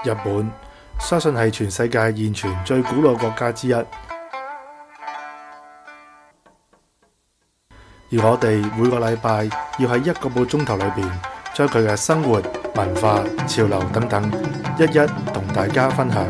日本相信係全世界現存最古老國家之一，而我哋每個禮拜要喺1個半鐘頭裏邊，將佢嘅生活、文化、潮流等等，一一同大家分享。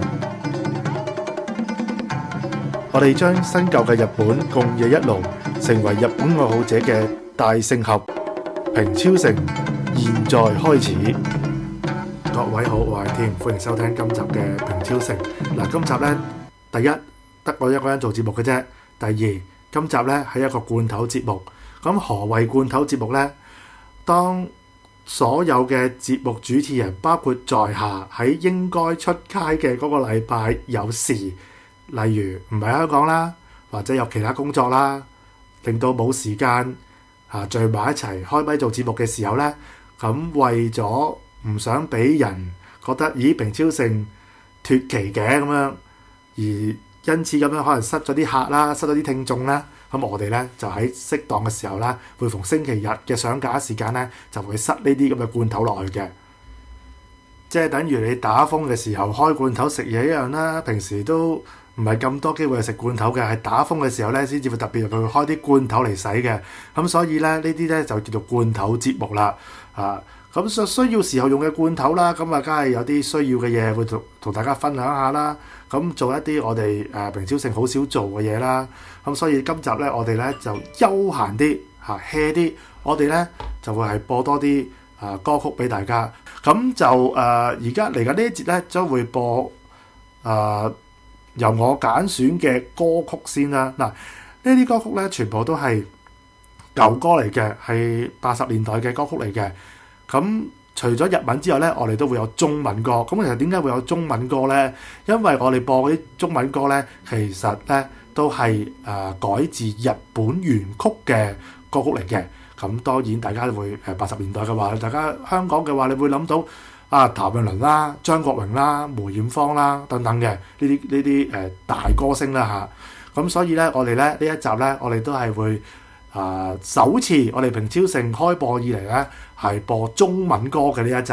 我哋將新舊嘅日本共冶一爐，成為日本愛好者嘅大聖合。平超城現在開始。各位好，我係添，歡迎收聽今集嘅平超城。嗱，今集呢，第一得我一個人做節目嘅啫。第二，今集呢係一個罐頭節目。咁何謂罐頭節目呢？當所有嘅節目主持人，包括在下喺應該出街嘅嗰個禮拜有事，例如唔喺香港啦，或者有其他工作啦，令到冇時間聚埋一齊開咪做節目嘅時候呢，咁為咗唔想俾人覺得咦平超城脫期嘅咁樣，而因此咁樣可能失咗啲客啦，失咗啲聽眾啦，咁我哋呢就喺適當嘅時候啦，會逢星期日嘅上架時間呢，就會塞呢啲咁嘅罐頭落去嘅，即係等於你打風嘅時候開罐頭食嘢一樣啦。平時都唔係咁多機會去食罐頭嘅，係打風嘅時候呢先至會特別去開啲罐頭嚟洗嘅。咁所以呢，呢啲呢就叫做罐頭節目啦。咁需要時候用嘅罐頭啦，咁啊梗係有啲需要嘅嘢會同大家分享下啦。咁做一啲我哋平超城好少做嘅嘢啦。咁所以今集呢，我哋呢就休閒啲hea啲，我哋呢就會係播多啲歌曲俾大家。咁就而家嚟緊呢一節呢，將會播由我揀選嘅歌曲先啦。嗱，呢啲歌曲呢，全部都係舊歌嚟嘅，係80年代嘅歌曲嚟嘅。咁除咗日文之外呢，我哋都會有中文歌。咁其實點解會有中文歌呢？因為我哋播嗰啲中文歌呢，其實呢都係改自日本原曲嘅歌曲嚟嘅。咁當然大家會80年代嘅話，大家香港嘅話，你會諗到譚詠麟啦、張國榮啦、梅艷芳啦等等嘅呢啲大歌星啦嚇。咁所以呢，我哋呢一集呢，我哋都係會首次我哋平超城開播以嚟呢，係播中文歌嘅呢一集。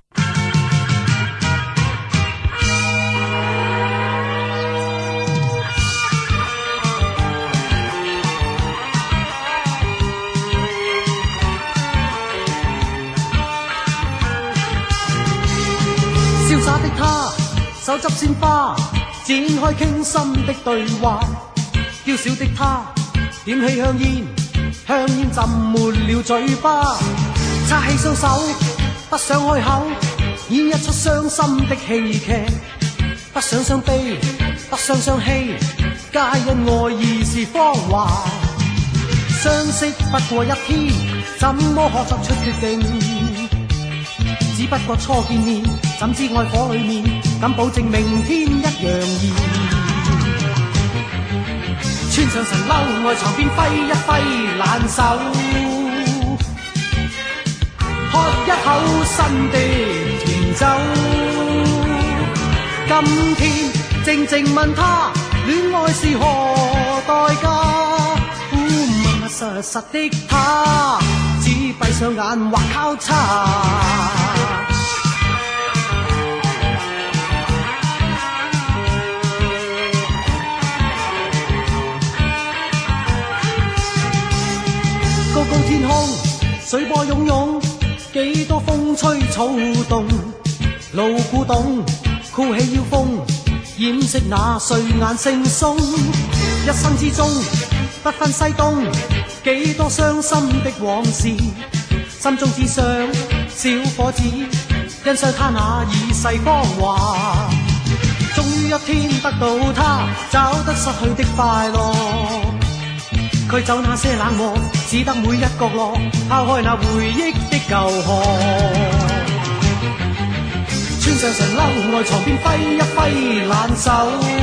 瀟灑的他，手執鮮花，展開傾心的對話。嬌小的他，點起香煙，香煙浸沒了嘴巴。叉起雙手，不想開口，演一出傷心的戲劇。不想傷悲，不想傷氣，皆因愛意是謊話。相識不過一天，怎麼可作出決定？只不過初見面，怎知愛火裏面，敢保證明天一樣熱。穿上層褸，外床邊揮一揮爛手，喝一口新的甜酒。今天靜靜問他，戀愛是何代價？密密實實的他，只閉上眼或交叉。高高天空，水波湧湧，幾多風吹草動。路古董，箍起腰風，掩飾那睡眼惺忪。一生之中，不分西東，幾多傷心的往事。心中只想小伙子，欣賞他那已逝芳華。終於一天得到他，找得失去的快樂。驅走那些冷漠，只得每一角落，拋開那回憶的舊殼。穿上層褸，外床邊揮一揮爛手，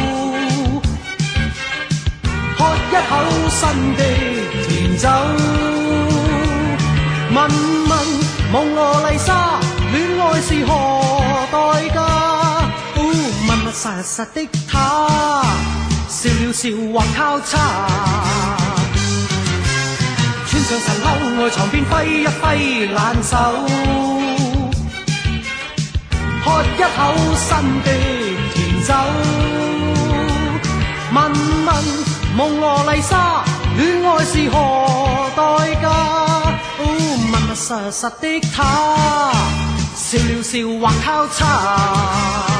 喝一口新的甜酒。問問蒙羅麗莎，戀愛是何代價？密密實實的他，笑了笑或交叉。穿上層褸，外床邊揮一揮爛手，喝一一口新的甜酒。問問蒙羅麗莎，戀愛是何代價？哦，密密實實的他，笑了笑或交叉。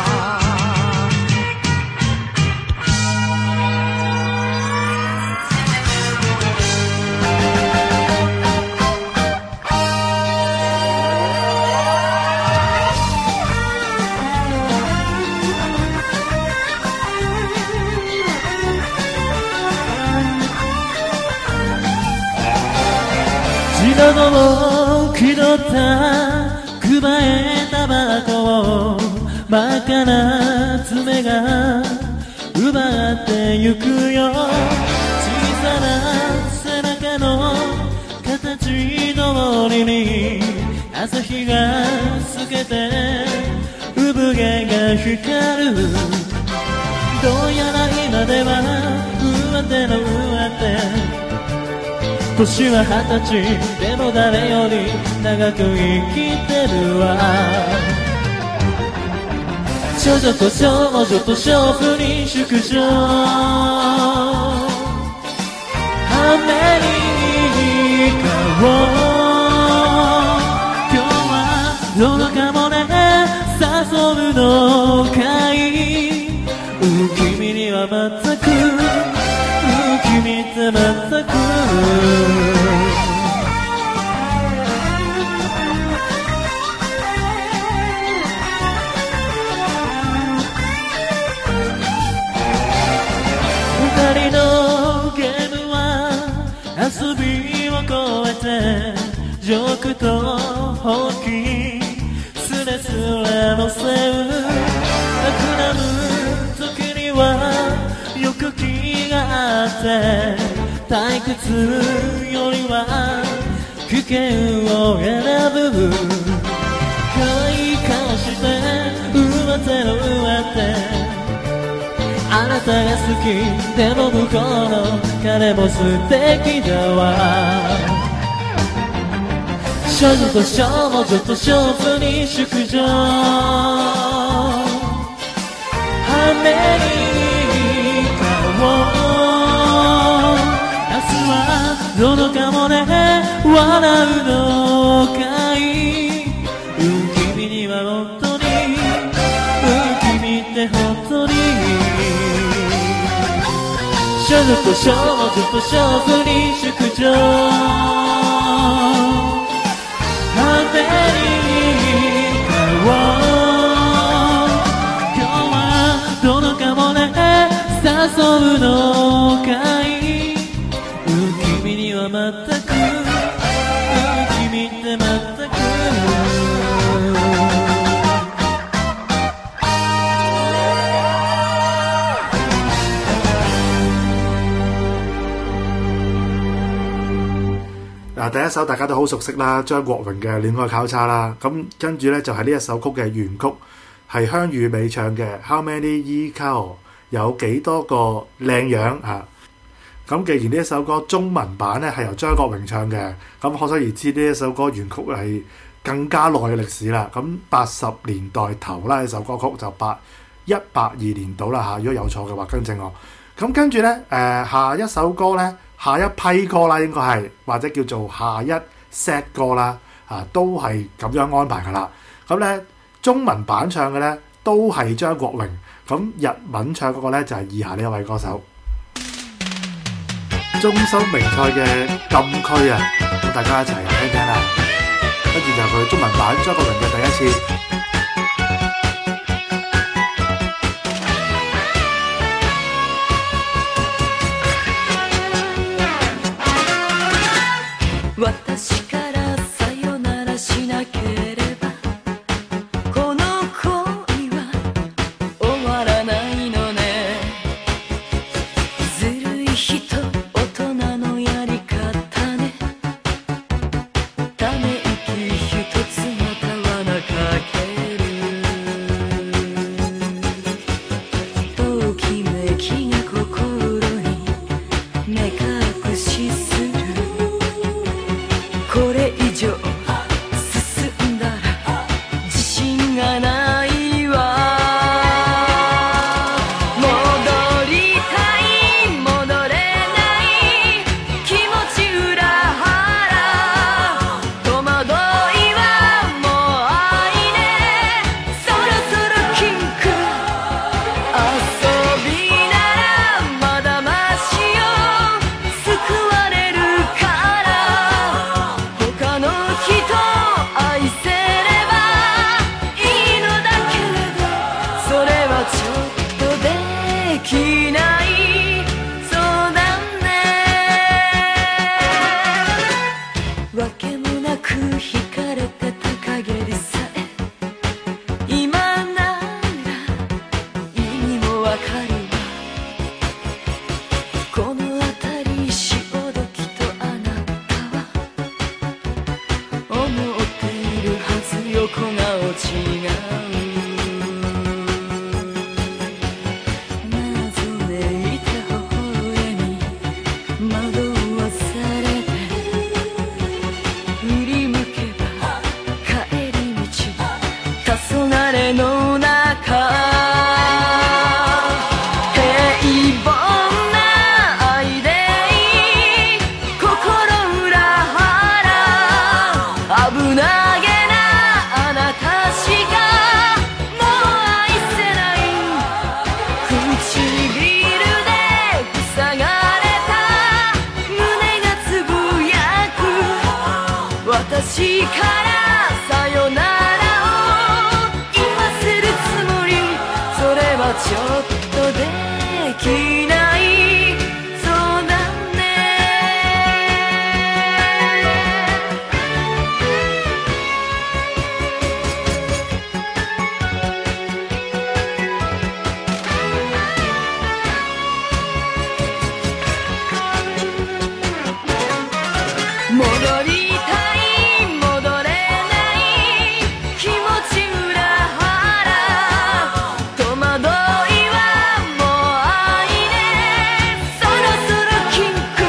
喉を気取ったくばえタバコを真っ赤な爪が奪ってゆくよ。小さな背中の形通りに朝日が透けて産毛が光る。どうやら今では上手の上手、年は20歳でも誰より長く生きてるわ。少女と少女と娼婦に淑女、アメリカを今日はどうかもね誘うのかい。君には全く君って全く二人のゲームは遊びを超えてジョークと本気スレスレのせう。企む時にはよく気があって退屈よりは危険を選ぶ。可愛い顔して上手の上手、あなたが好きでも向こうの彼も素敵だわ。少女と少女と娼婦に淑女、アメリカを明日はどのかもね笑うのかい。君には本当に君って本当に少女と少女と娼婦に淑女、アメリカを今日はどのかもね誘うのかい。君には全く君って全く第一首大家都好熟悉啦，張國榮嘅《戀愛交叉》啦。咁跟住呢，就係呢一首曲嘅原曲，係香玉美唱嘅《How Many Ye Cow》，有幾多個靚樣啊！咁既然呢一首歌中文版呢係由張國榮唱嘅，咁可想而知呢一首歌原曲係更加耐嘅歷史啦。咁80年代頭啦，呢首歌曲就82年到啦嚇。如果有錯嘅話，更正我。咁跟住呢，下一首歌呢。下一批歌啦，應該係或者叫做下一 set 歌啦，都係咁樣安排㗎啦。咁咧中文版唱嘅咧都係張國榮，咁日文唱嗰個咧就係以下呢一位歌手，中森明菜嘅禁區啊，咁大家一齊聽聽啦。跟住就係佢中文版張國榮嘅第一次。 私からさよならしなければこの恋は終わらないのね。ずるい人大人のやり方ね。ため息一つまたはなかけでさえ今なら意味もわかるわ。この辺り潮時とあなたは思っているはず、横顔違う。謎めいた微笑み惑わされて、振り向けば帰り道黄昏の中、平凡な愛でいい心裏腹、危なげなあなたしかもう愛せない。唇で塞がれた胸がつぶやく、私からさよならを言わせるつもり、それはちょっとできない。そうだね。戻りたい戻れない気持ち裏腹、戸惑いはもう愛ね、そろそろキンク、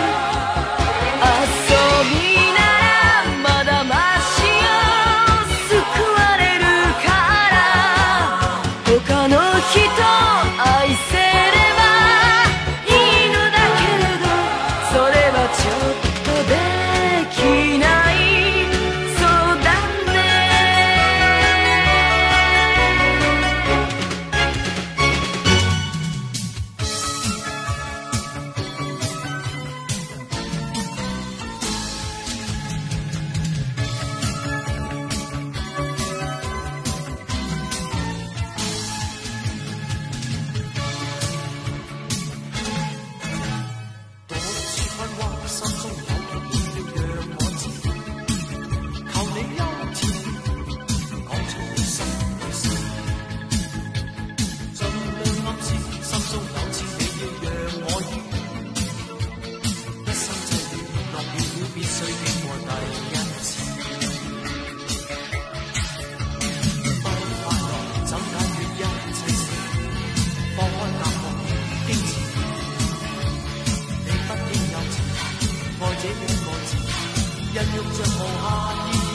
遊びならまだましよ、救われるから他の人愛せればいいのだけれど、それはちょっとできない。そうだね。 多次困惑，心中有結要讓我知，求你優次講出你心裏事，盡量暗示心中有次你要讓我知，一生際遇落雨了必須經過第一次，不快樂怎解決一切事，放開隔膜矜持。不應有情，愛這兩個字，孕育着無限意義。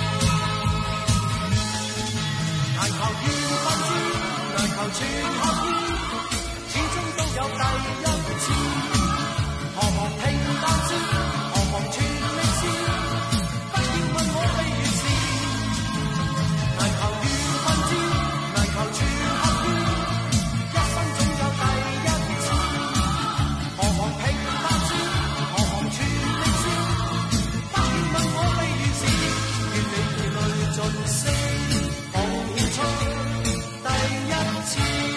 難求緣分知，難求全合意，始終都有第一次。何妨平淡知，何妨全力試，不要問我悲與事。難求緣分知，難求全合意，一生總有第一次。何妨平淡知，何妨全力試，不要問我悲與事。願你淚淚盡息，奉獻出第一次。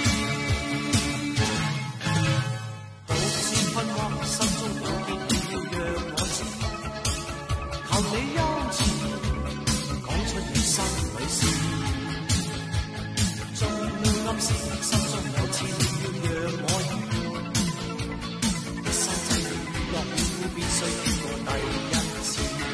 獨自困惑，心中有結要讓我知，求你優次講出你心裏事，盡量暗示心中有次要讓我知。一生際遇落雨必須經過第一次，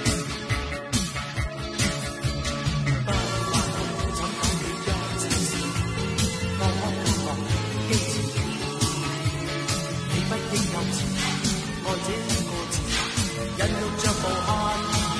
不快樂怎解決一切事，放開隔膜矜持，你不應有詞，愛這兩個字，孕育着無限意義。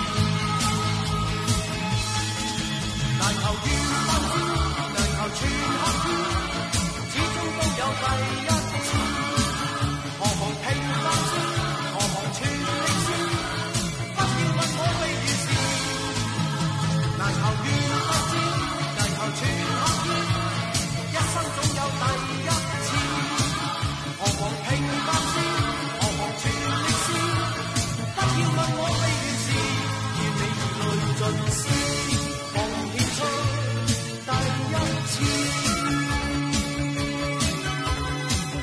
難求緣分知，難求全合意，始終都有第一次。何妨平淡知，何妨全力試，不要問我悲與事。難求緣分知，難求全合意，一生總有第一次。何妨平淡知，何妨全力試，不要問我悲與事。願你淚盡息，奉獻出第一次。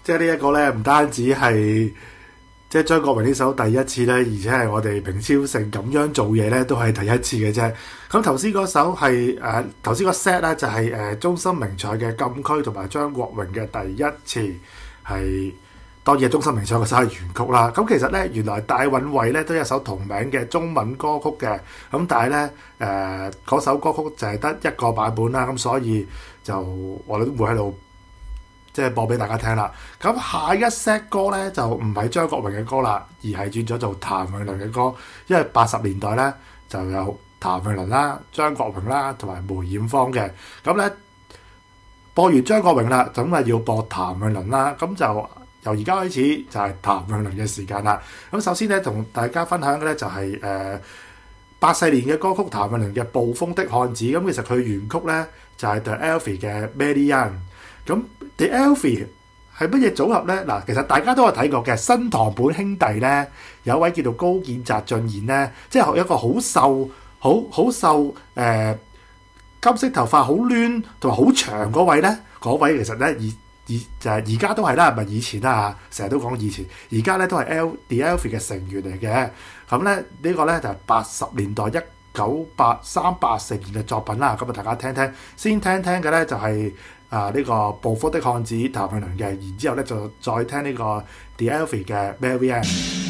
即係呢一個咧，唔單止係即係張國榮呢首第一次咧，而且係我哋平超盛咁樣做嘢咧，都係第一次嘅啫。咁頭先嗰首係頭先個 set 咧就係中森明菜嘅禁區同埋張國榮嘅第一次，係當然係中森明菜嘅首係原曲啦。咁其實咧原來戴允慧咧都有一首同名嘅中文歌曲嘅，咁但係咧嗰首歌曲就係得一個版本啦，咁所以就我哋都唔會喺度即係播俾大家聽啦。咁下一 set 歌咧就唔係張國榮嘅歌啦，而係轉咗做譚詠麟嘅歌，因為80年代咧就有譚詠麟啦、張國榮啦同埋梅艷芳嘅。咁咧播完張國榮啦，咁啊要播譚詠麟啦。咁就由而家開始就係譚詠麟嘅時間啦。咁首先咧同大家分享嘅咧就係84年嘅歌曲譚詠麟嘅《暴風的漢子》。咁其實佢原曲咧就係 The Alfie 嘅 Marianne。咁 The Alfie 係乜嘢組合咧？嗱，其實大家都有睇過嘅新堂本兄弟咧，有一位叫做高見澤俊彥咧，即係一個好瘦、好瘦金色頭髮好攣同埋好長嗰位咧，嗰位其實咧就係而家都係啦，唔係以前啦嚇，成日都講以前，而家咧都係 The Alfie 嘅成員嚟嘅。咁咧呢個咧就係80年代1983-84年嘅作品啦。咁啊大家聽聽，先聽聽嘅咧就係呢個暴風的漢子譚詠麟嘅，然之後咧就再聽呢個 The Alfie 嘅 Marianne。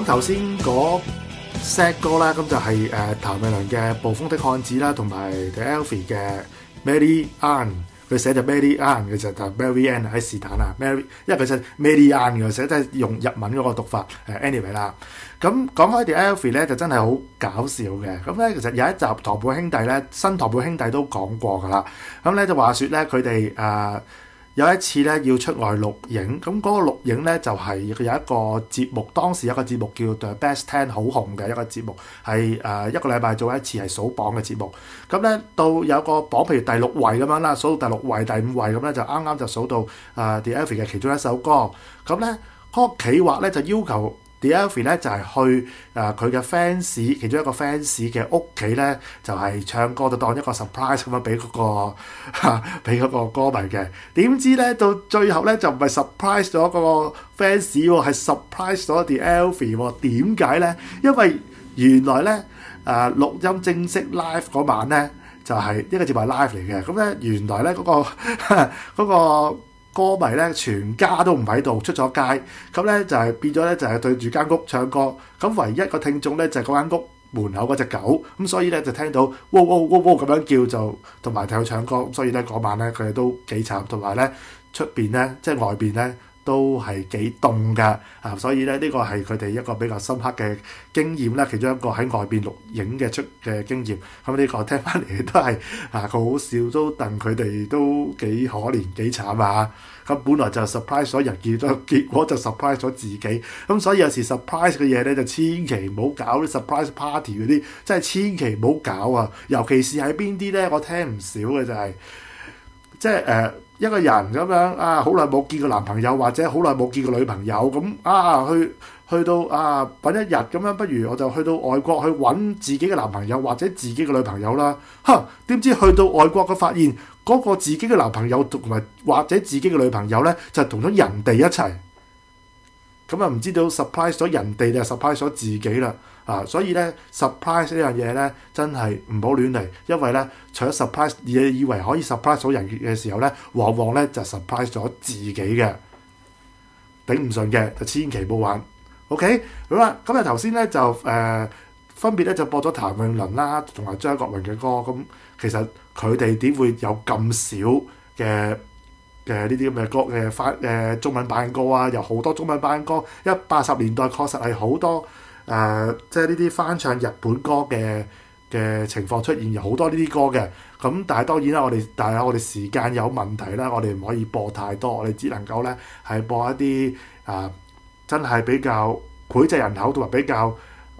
頭先嗰 set 歌啦，咁就係譚詠麟嘅《暴風的漢子》啦，同埋 The Alfie 嘅 Mary Ann， 佢寫就 Mary Ann 嘅就 Mary Ann 喺是但啦 ，Mary 因為佢寫 Mary Ann 嘅，寫真係用日文嗰個讀法anyway 啦。咁講開 The Alfie 咧，就真係好搞笑嘅。咁咧其實有一集唐貝兄弟咧，新唐貝兄弟都講過㗎啦。咁咧就話説咧，佢哋有一次咧要出外錄影，咁嗰個錄影咧就係有一個節目，當時有一個節目叫 The Best Ten 好紅嘅一個節目，係一個禮拜做一次係數榜嘅節目。咁咧到有個榜，譬如第6位咁樣啦，數到第6位、第5位咁咧，就啱啱就數到The Alfie 嘅其中一首歌。咁咧嗰個企劃咧就要求The Alfie 咧就係去佢嘅 fans 其中一個 fans 嘅屋企咧，就係唱歌，就當一個 surprise 咁樣俾嗰個歌迷嘅。點知咧到最後咧就唔係 surprise 咗嗰個 fans 喎，係 surprise 咗 The Alfie 喎。點解咧？因為原來咧錄音正式 live 嗰晚咧就係呢個節目係 live 嚟嘅。咁咧原來咧嗰個歌迷咧全家都唔喺度，出咗街，咁咧就係變咗咧就係對住間屋唱歌，咁唯一個聽眾咧就係嗰間屋門口嗰隻狗，咁所以咧就聽到喎喎喎喎咁樣叫，就同埋睇佢唱歌，所以咧嗰晚咧佢哋都幾慘，同埋咧出邊咧即係外邊咧都係幾凍㗎所以咧呢個係佢哋一個比較深刻嘅經驗啦，其中一個喺外邊錄影嘅經驗。咁呢個聽翻嚟都係佢好笑，都戥佢哋都幾可憐幾慘啊！咁本來就 surprise 咗人，結果就 surprise 咗自己。咁所以有時 surprise 嘅嘢咧就千祈唔好搞啲 surprise party 嗰啲，真係千祈唔好搞啊！尤其是喺邊啲咧，我聽唔少嘅就係即係一個人咁樣好耐冇見過男朋友，或者好耐冇見過女朋友，咁去到揾一日咁樣，不如我就去到外國去揾自己嘅男朋友或者自己嘅女朋友啦。點知去到外國嘅發現嗰個自己嘅男朋友同埋或者自己嘅女朋友咧，就同咗人哋一齊。咁唔知道 surprise 咗人哋定係 surprise 咗自己啦。所以咧 surprise 呢樣嘢咧真係唔好亂嚟，因為咧除咗 surprise 以為可以 surprise 到人嘅時候咧，往往咧就 surprise 咗自己嘅，頂唔順嘅就千祈唔好玩。OK， 好啦，咁啊頭先咧就分別咧就播咗譚詠麟啦，同埋張國榮嘅歌。咁其實佢哋點會有咁少嘅呢啲咁嘅歌嘅中文版歌啊？有好多中文版歌，因為80年代確實係好多即係呢啲翻唱日本歌嘅情況出現，有好多呢啲歌嘅。咁但係當然啦，我哋時間有問題啦，我哋唔可以播太多，我哋只能夠咧係播一啲真係比較膾炙人口同埋比較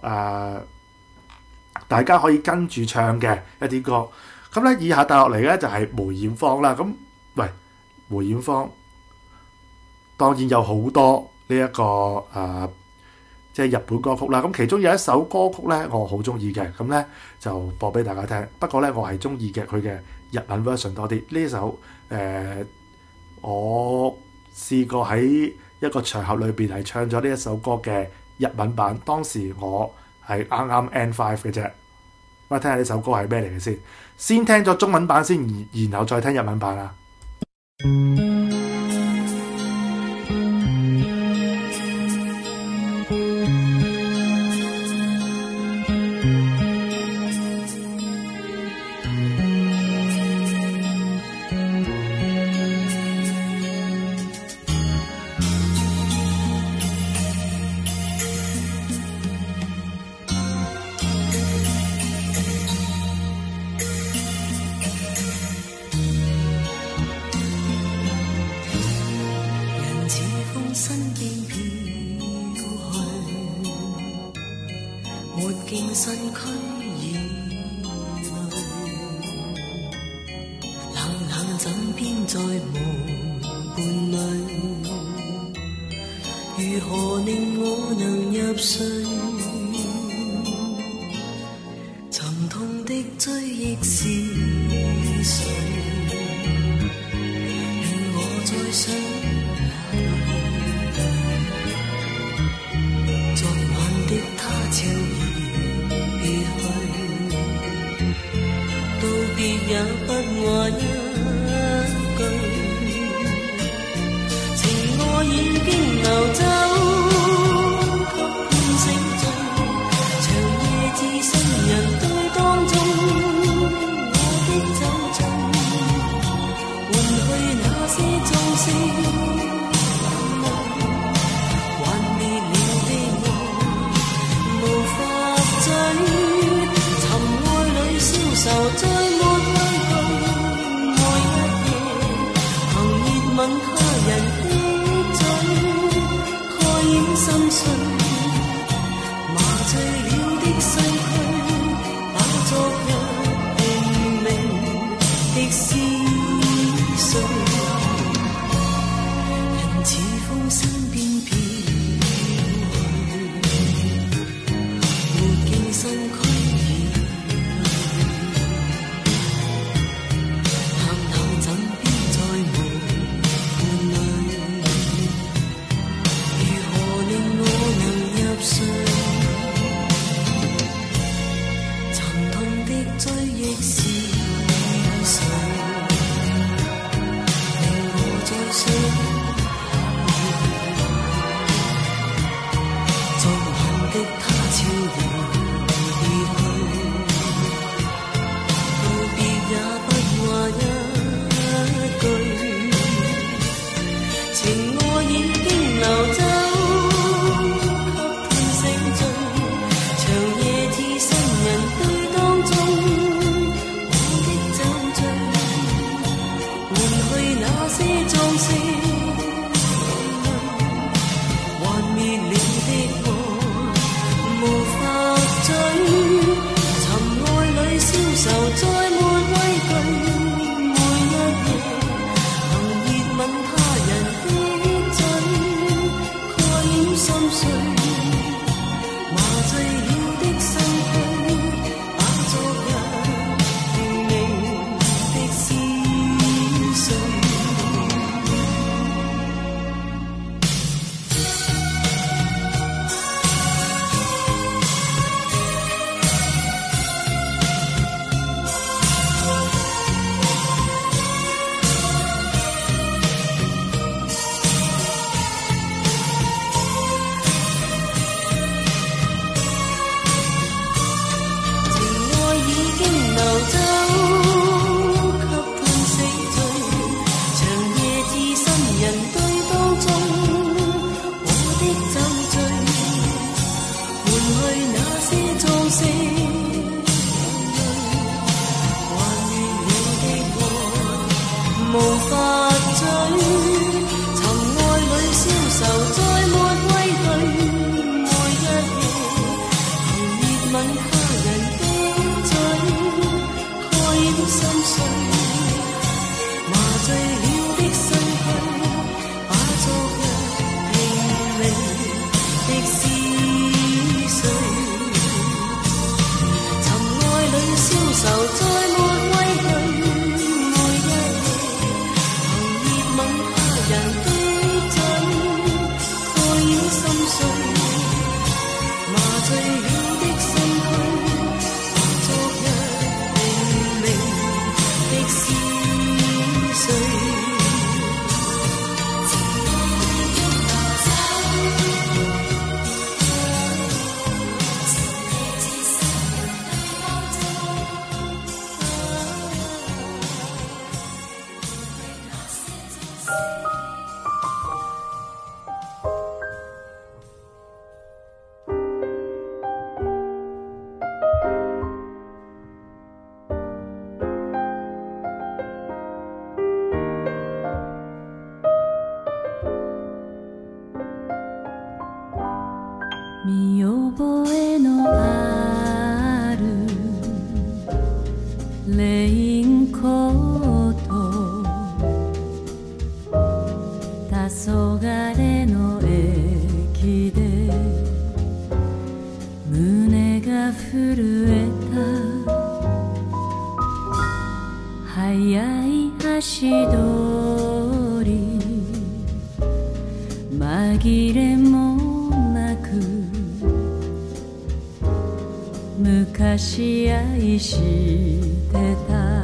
大家可以跟住唱嘅一啲歌。咁咧以下帶落嚟咧就係梅艷芳啦。咁喂，梅艷芳當然有好多呢一個即係日本歌曲啦。咁其中有一首歌曲咧我好中意嘅，咁咧就播俾大家聽。不過咧我係中意嘅佢嘅日文 version 多啲。呢首我試過喺一個場合裏邊係唱咗呢一首歌嘅日文版，當時我係啱啱 N5 嘅啫。我聽下呢首歌係咩嚟嘅先，先聽咗中文版先，然後再聽日文版啊。 情愛已經流走，給喚醒是谁？人似風身邊飄去，沒境身軀已探討枕邊再無伴侶，如何令我能入睡？沉痛的追憶是誰，令我再想縱橫的他悄然離去，道別也不話一句，情愛已經流走，給判醒醉，長夜似新人對當中，我的酒醉，換去那些裝飾，還滅了的愛無法追，尋愛裏消愁再沒畏懼，每一夜行熱吻他人的嘴，蓋掩心碎，麻醉了的身軀，把昨日明明的撕碎。無法追，尋愛裏消愁再沒畏懼，每一夜行熱吻他人的嘴，蓋掩心碎，麻醉了的身軀，把昨日明明的撕碎，尋愛裏消愁再沒畏懼。 見覚えのあるレインコート、黄昏の駅で胸が震えた、速い足取り紛れもなく昔愛してた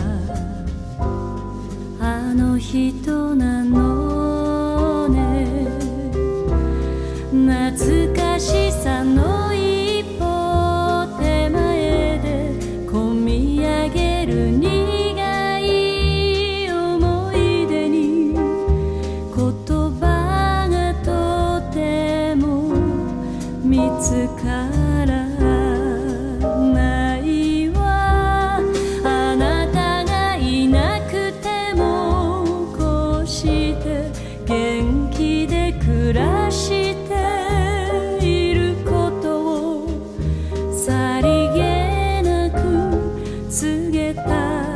あの人なのね、懐かしさの一歩手前でこみ上げる苦い思い出に言葉がとても見つからないわ、あなたがいなくてもこうして元気で暮らしていることをさりげなく告げた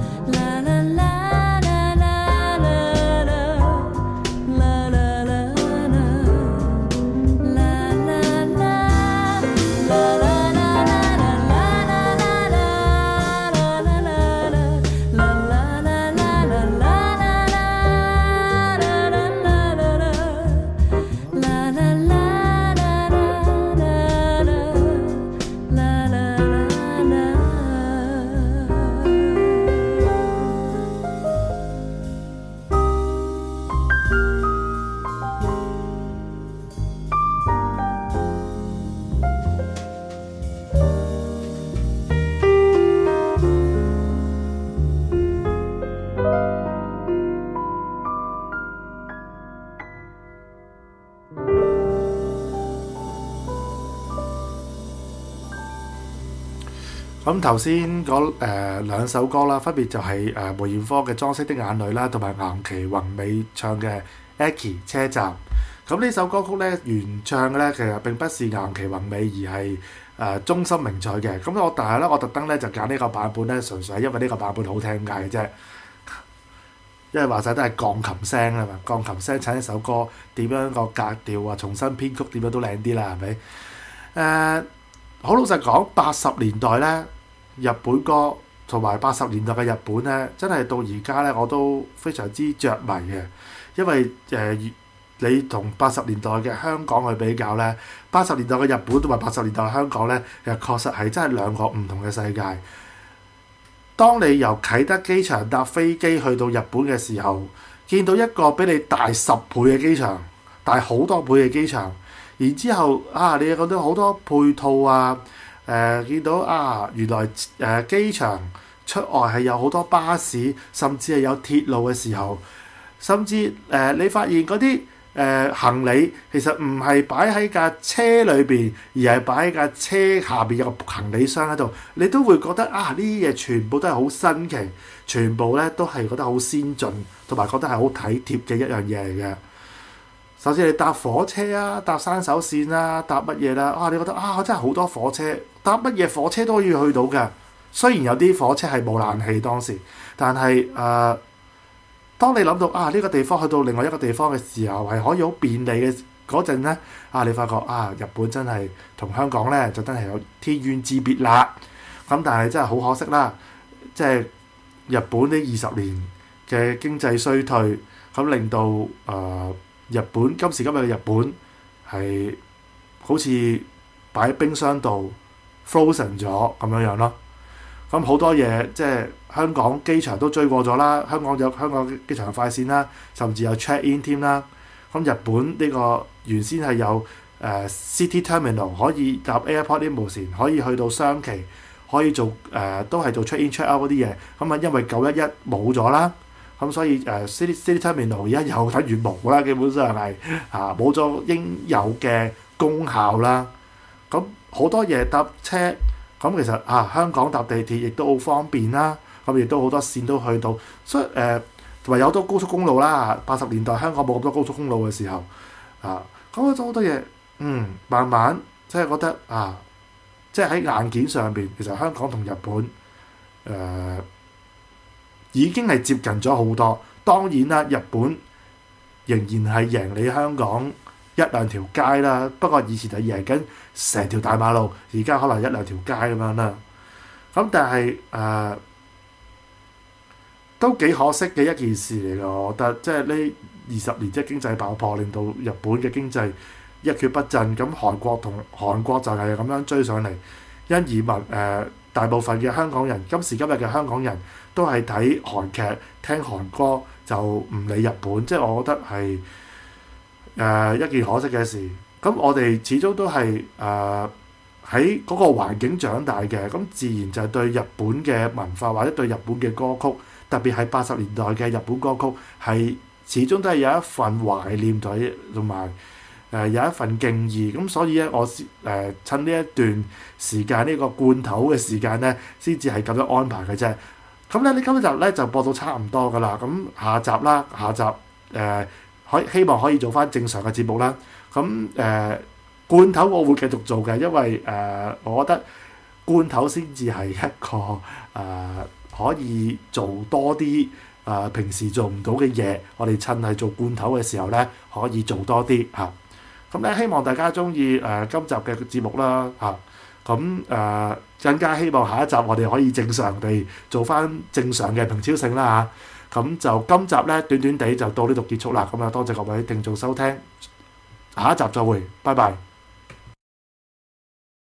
咁頭先嗰兩首歌啦，分別就係梅艷芳嘅《裝飾的眼淚》啦，同埋岩崎宏美唱嘅《Aki 車站》。咁呢首歌曲咧，原唱嘅咧其實並不是岩崎宏美，而係中森明菜嘅。咁但係咧，我特登咧就揀呢個版本咧，純粹係因為呢個版本好聽解嘅啫。因為話晒都係鋼琴聲啊嘛，鋼琴聲襯一首歌點樣個格調啊，重新編曲點樣都靚啲啦，係咪？好老實講，80年代咧日本歌同埋80年代嘅日本咧，真係到而家咧我都非常之着迷嘅。因為你同80年代嘅香港去比較咧，80年代嘅日本同埋80年代嘅香港咧，其實確實係真係兩個唔同嘅世界。當你由啟德機場搭飛機去到日本嘅時候，見到一個比你大10倍嘅機場，大好多倍嘅機場。然之後你又覺得好多配套啊，見到原來機場出外係有好多巴士，甚至係有鐵路嘅時候，甚至你發現嗰啲行李其實唔係擺喺架車裏邊，而係擺喺架車下邊有個行李箱喺度，你都會覺得啊，呢啲嘢全部都係好新奇，全部咧都係覺得好先進，同埋覺得係好體貼嘅一樣嘢嚟嘅。首先你搭火車啊，搭山手線啊，搭乜嘢啦？你覺得啊，真係好多火車，搭乜嘢火車都可以去到嘅。雖然有啲火車係冇冷氣當時，但係當你諗到呢個地方去到另外一個地方嘅時候係可以好便利嘅嗰陣咧，你發覺日本真係同香港咧就真係有天淵之別啦。咁但係真係好可惜啦，即係日本呢20年嘅經濟衰退，咁令到日本今時今日嘅日本係好似擺喺冰箱度 frozen 咗咁樣咯。咁好多嘢即係香港機場都追過咗啦，香港有香港機場嘅快線啦，甚至有 check in 添啦。咁日本呢個原先係有City Terminal 可以搭 Airport Limousine 可以去到雙岐，可以做都係做 check in check out 嗰啲嘢。咁因為911冇咗啦，咁所以City Terminal 而家又等於冇啦，基本上係冇咗應有嘅功效啦。咁好多嘢搭車。咁其實香港搭地鐵亦都好方便啦，咁亦都好多線都去到，所以同埋有好多高速公路啦。80年代香港冇咁多高速公路嘅時候，咁好多嘢，慢慢即係覺得即係喺硬件上邊，其實香港同日本已經係接近咗好多。當然啦，日本仍然係贏你香港一兩條街啦，不過以前就贏緊成條大馬路，而家可能一兩條街咁樣啦。咁但係都幾可惜嘅一件事嚟㗎，我覺得即係呢20年即係經濟爆破，令到日本嘅經濟一蹶不振。咁韓國就係咁樣追上嚟，因而大部分嘅香港人，今時今日嘅香港人都係睇韓劇、聽韓歌，就唔理日本。即係我覺得係一件可惜嘅事。咁我哋始終都係喺嗰個環境長大嘅，咁自然就係對日本嘅文化或者對日本嘅歌曲，特別係80年代嘅日本歌曲，係始終都係有一份懷念同埋有一份敬意。咁所以咧，我趁呢一段時間呢個罐頭嘅時間咧，先至係咁樣安排嘅啫。咁咧，呢今日咧就播到差唔多噶啦。咁下集希望可以做翻正常嘅節目啦。咁罐頭我會繼續做嘅，因為我覺得罐頭先至係一個可以做多啲平時做唔到嘅嘢，我哋趁係做罐頭嘅時候咧，可以做多啲嚇。咁咧，希望大家中意今集嘅節目啦嚇。咁更加希望下一集我哋可以正常地做翻正常嘅平超性啦嚇。咁就今集咧短短地就到呢度結束啦。咁多謝各位聽眾收聽，下一集再會，拜拜。